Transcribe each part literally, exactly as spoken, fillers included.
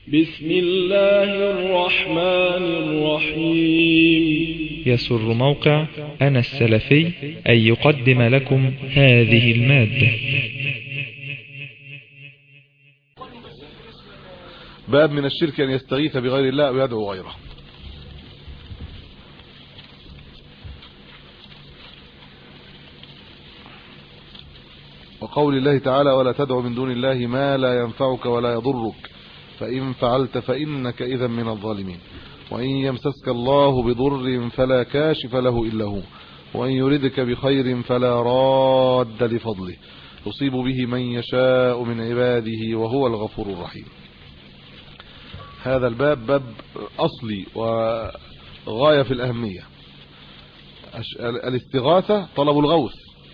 بسم الله الرحمن الرحيم. يسر موقع أنا السلفي أن يقدم لكم هذه المادة. باب من الشرك أن يستغيث بغير الله أو يدعو غيره. وقول الله تعالى: ولا تدع من دون الله ما لا ينفعك ولا يضرك فإن فعلت فإنك إذا من الظالمين. وإن يمسسك الله بضر فلا كاشف له إلا هو وإن يردك بخير فلا راد لفضله يصيب به من يشاء من عباده وهو الغفور الرحيم. هذا الباب باب أصلي وغاية في الأهمية. الاستغاثة طلب الغوث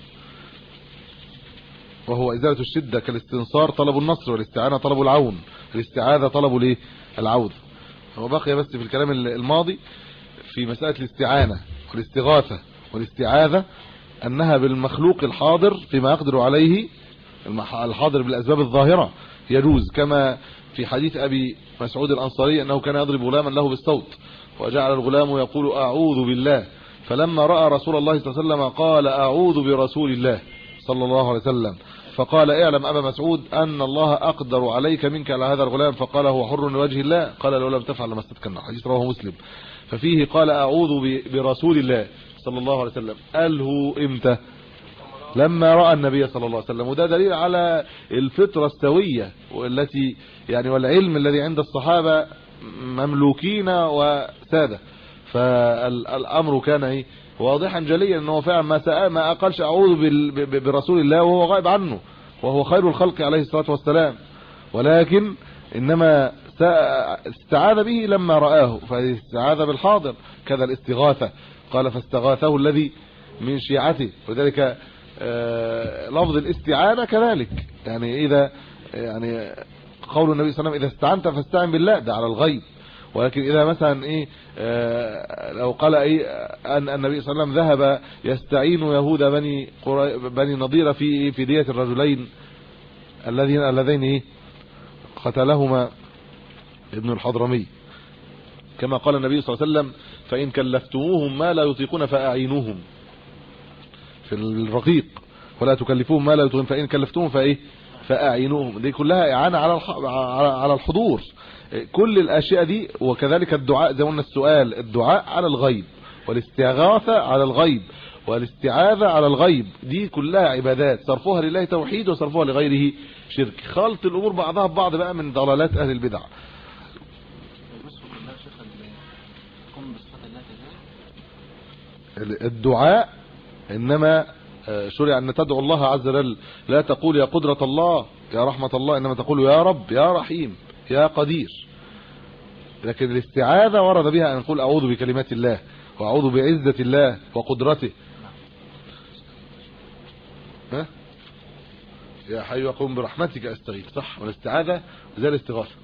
وهو إزالة الشدة، كالاستنصار طلب النصر، والاستعانة طلب العون، الاستعاذة طلب الايه العوذ. هو بقي بس في الكلام الماضي في مسألة الاستعانة والاستغاثة والاستعاذة أنها بالمخلوق الحاضر فيما يقدر عليه، الحاضر بالأسباب الظاهرة يجوز، كما في حديث أبي مسعود الأنصاري أنه كان يضرب غلاما له بالصوت وجعل الغلام يقول أعوذ بالله، فلما رأى رسول الله صلى الله عليه وسلم قال أعوذ برسول الله صلى الله عليه وسلم، فقال: اعلم أبا مسعود أن الله أقدر عليك منك على هذا الغلام، فقال: هو حر لوجه الله، قال: لو لم تفعل لمستك النار. حديث رواه مسلم. ففيه قال أعوذ برسول الله صلى الله عليه وسلم. قاله امتى؟ لما رأى النبي صلى الله عليه وسلم. وده دليل على الفطرة السوية والتي يعني والعلم الذي عند الصحابة مملوكين وسادة، فالأمر كان ايه واضحا جليا انه فعلا ما سأل ما اقلش اعوذ برسول الله وهو غائب عنه وهو خير الخلق عليه الصلاة والسلام، ولكن انما استعاذ به لما رآه، فاستعاذ بالحاضر. كذا الاستغاثة قال: فاستغاثه الذي من شيعته، وذلك لفظ الاستعانة كذلك، يعني اذا يعني قول النبي صلى الله عليه وسلم: اذا استعنت فاستعن بالله، ده على الغيب. ولكن اذا مثلا ايه آه لو قال ايه ان النبي صلى الله عليه وسلم ذهب يستعين يهود بني بني نضير في في دية الرجلين الذين اللذين ايه قتلهما ابن الحضرمي، كما قال النبي صلى الله عليه وسلم: فإن كلفتموهم ما لا يطيقون فأعينوهم في الرقيق، ولا تكلفوهم ما لا يطيقون فإن كلفتموهم فايه فأعينوهم. دي كلها إعانة على على الحضور، كل الاشياء دي. وكذلك الدعاء زي ما قلنا، السؤال الدعاء على الغيب، والاستغاثة على الغيب، والاستعاذة على الغيب، دي كلها عبادات صرفوها لله توحيد وصرفوها لغيره شرك. خلط الامور بعضها ببعض بقى من ضلالات اهل البدع. الدعاء انما شرع ان تدعو الله عز وجل، لا تقول يا قدرة الله يا رحمة الله، انما تقول يا رب يا رحيم يا قدير. لكن الاستعاذة ورد بها ان نقول اعوذ بكلمات الله واعوذ بعزة الله وقدرته. ها يا حي يقوم برحمتك استغيث، صح؟ والاستعاذة زي الاستغاثة.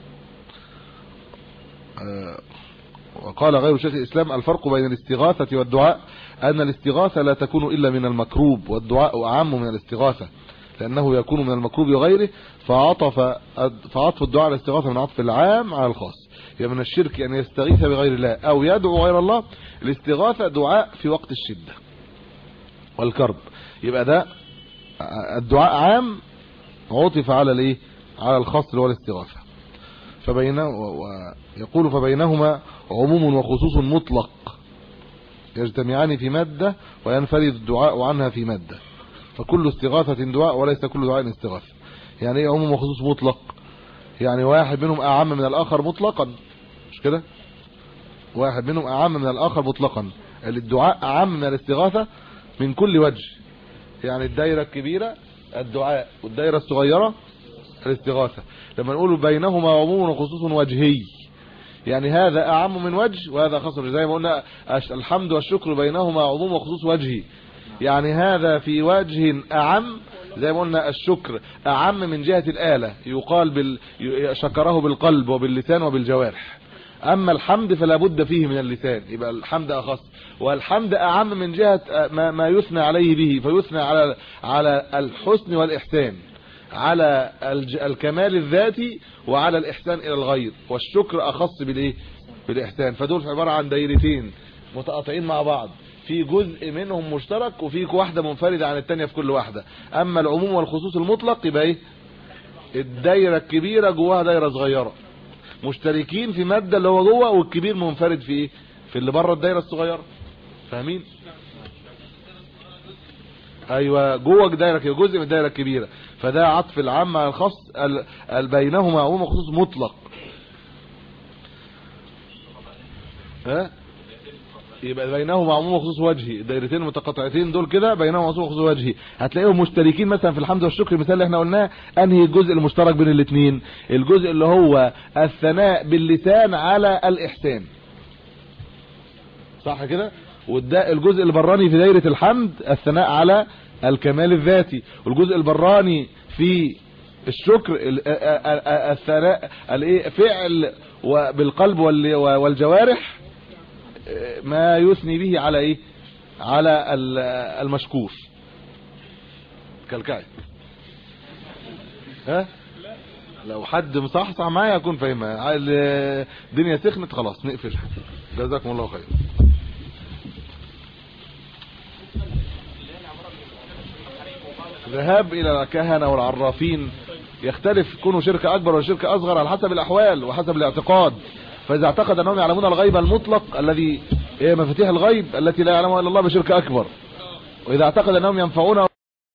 آه وقال غير شيخ الاسلام: الفرق بين الاستغاثة والدعاء ان الاستغاثة لا تكون الا من المكروب، والدعاء اعم من الاستغاثة لانه يكون من المكروب وغيره، فعطف فعطف الدعاء على الاستغاثة من عطف العام على الخاص. يبقى من الشرك ان يستغيث بغير الله او يدعو غير الله. الاستغاثة دعاء في وقت الشدة والكرب، يبقى ده الدعاء عام عطف على الايه على الخاص اللي هو الاستغاثة. فبينه ويقول فبينهما عموم وخصوص مطلق يجتمعان في مادة وينفرد الدعاء عنها في مادة، فكل استغاثة دعاء وليس كل دعاء استغاثة. يعني ايه عموم وخصوص مطلق؟ يعني واحد منهم اعم من الاخر مطلقا، مش كده؟ واحد منهم اعم من الاخر مطلقا. الدعاء اعم من الاستغاثة من كل وجه. يعني الدائرة الكبيرة الدعاء والدائرة الصغيرة الاستغاثة. لما نقول بينهما عموم وخصوص وجهي، يعني هذا اعم من وجه وهذا خاص، زي ما قلنا الحمد والشكر بينهما عموم وخصوص وجهي، يعني هذا في وجه اعم، زي ما قلنا الشكر اعم من جهة الآلة، يقال بال... شكره بالقلب وباللسان وبالجوارح. اما الحمد فلا بد فيه من اللسان، يبقى الحمد اخص. والحمد اعم من جهة ما, ما يثنى عليه به، فيثنى على على الحسن والاحسان. على الكمال الذاتي وعلى الإحسان إلى الغير، والشكر أخص بالإيه بالإحسان. فدول في عبارة عن دايرتين متقاطعين مع بعض، في جزء منهم مشترك وفي واحدة منفردة عن التانية في كل واحدة. أما العموم والخصوص المطلق يبقى إيه الدايرة الكبيرة جواها دايرة صغيرة، مشتركين في مادة اللي هو جوه، والكبير منفرد في إيه في اللي بره الدايرة الصغيرة. فاهمين؟ ايوه جوه دايره جزء من الدايره الكبيره، فده عطف العام على الخاص، بينهما عموم وخصوص مطلق. ها يبقى بينهما عموم وخصوص وجهي، الدايرتين المتقاطعتين دول كده بينهما عموم وخصوص وجهي، هتلاقيهم مشتركين مثلا في الحمد والشكر. المثال اللي احنا قلناه انهي الجزء المشترك بين الاثنين؟ الجزء اللي هو الثناء باللسان على الاحسان، صح كده؟ وده الجزء البراني في دايرة الحمد الثناء على الكمال الذاتي، والجزء البراني في الشكر الثناء الايه فعل بالقلب والجوارح ما يثني به على ايه على المشكور. كالكعب ها لو حد مصحصح معايا يكون فاهمها. الدنيا سخنت خلاص نقفل. جزاكم الله خير. ذهاب الى الكهنة والعرافين يختلف، يكونوا شركة اكبر ولا شركة اصغر على حسب الاحوال وحسب الاعتقاد. فاذا اعتقد انهم يعلمون الغيب المطلق الذي هي مفاتيح الغيب التي لا يعلمها الا الله بشركة اكبر، واذا اعتقد انهم ينفعون